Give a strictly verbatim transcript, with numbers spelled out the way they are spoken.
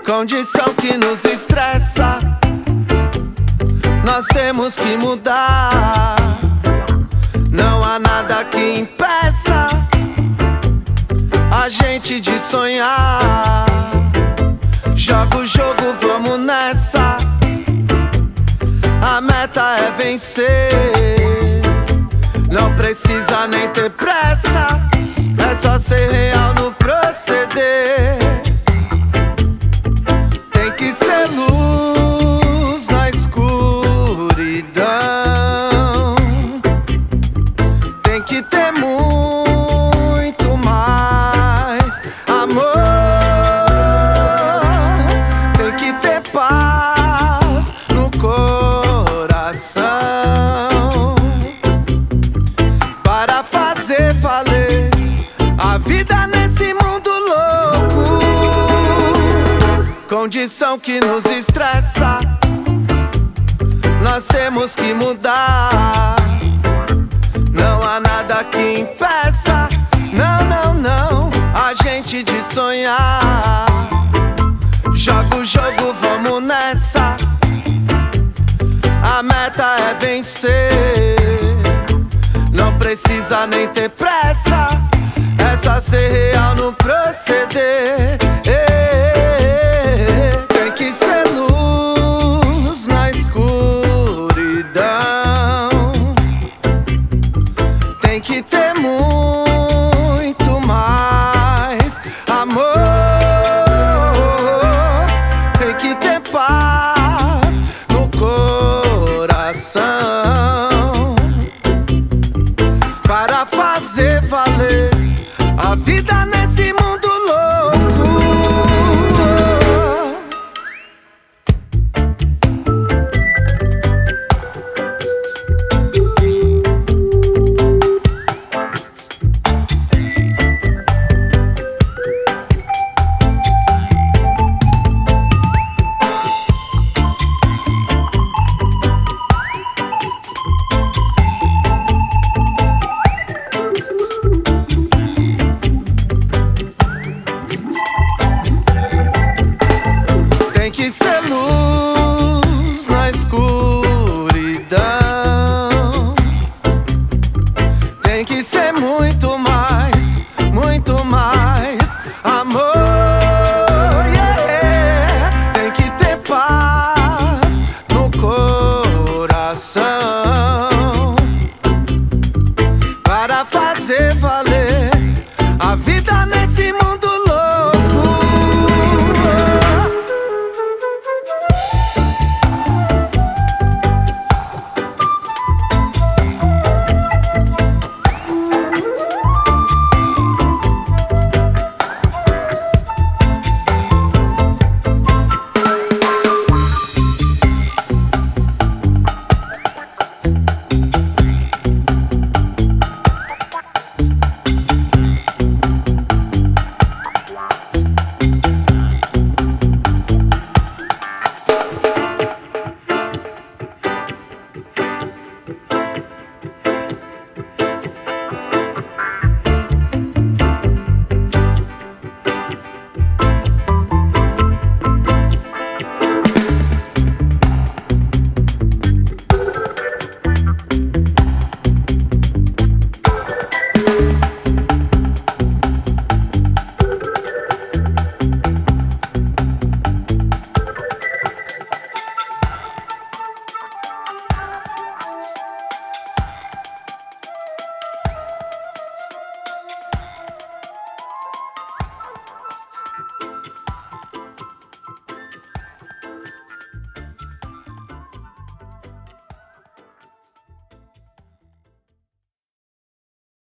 condição que nos estressa. Nós temos que mudar. Não há nada que impeça a gente de sonhar. Joga o jogo, vamos nessa. A meta é vencer. Não precisa nem ter pressa, é só ser real no proceder. Tem que ser luz na escuridão. Tem que ter muito mais amor. Tem que ter paz no coração para fazer valer a vida nesse mundo louco. Condição que nos estressa. Nós temos que mudar. Não há nada que impeça, não, não, não, a gente de sonhar. Joga o jogo, vamos nessa. A meta é vencer. Não precisa nem ter pressa, é só ser real no proceder.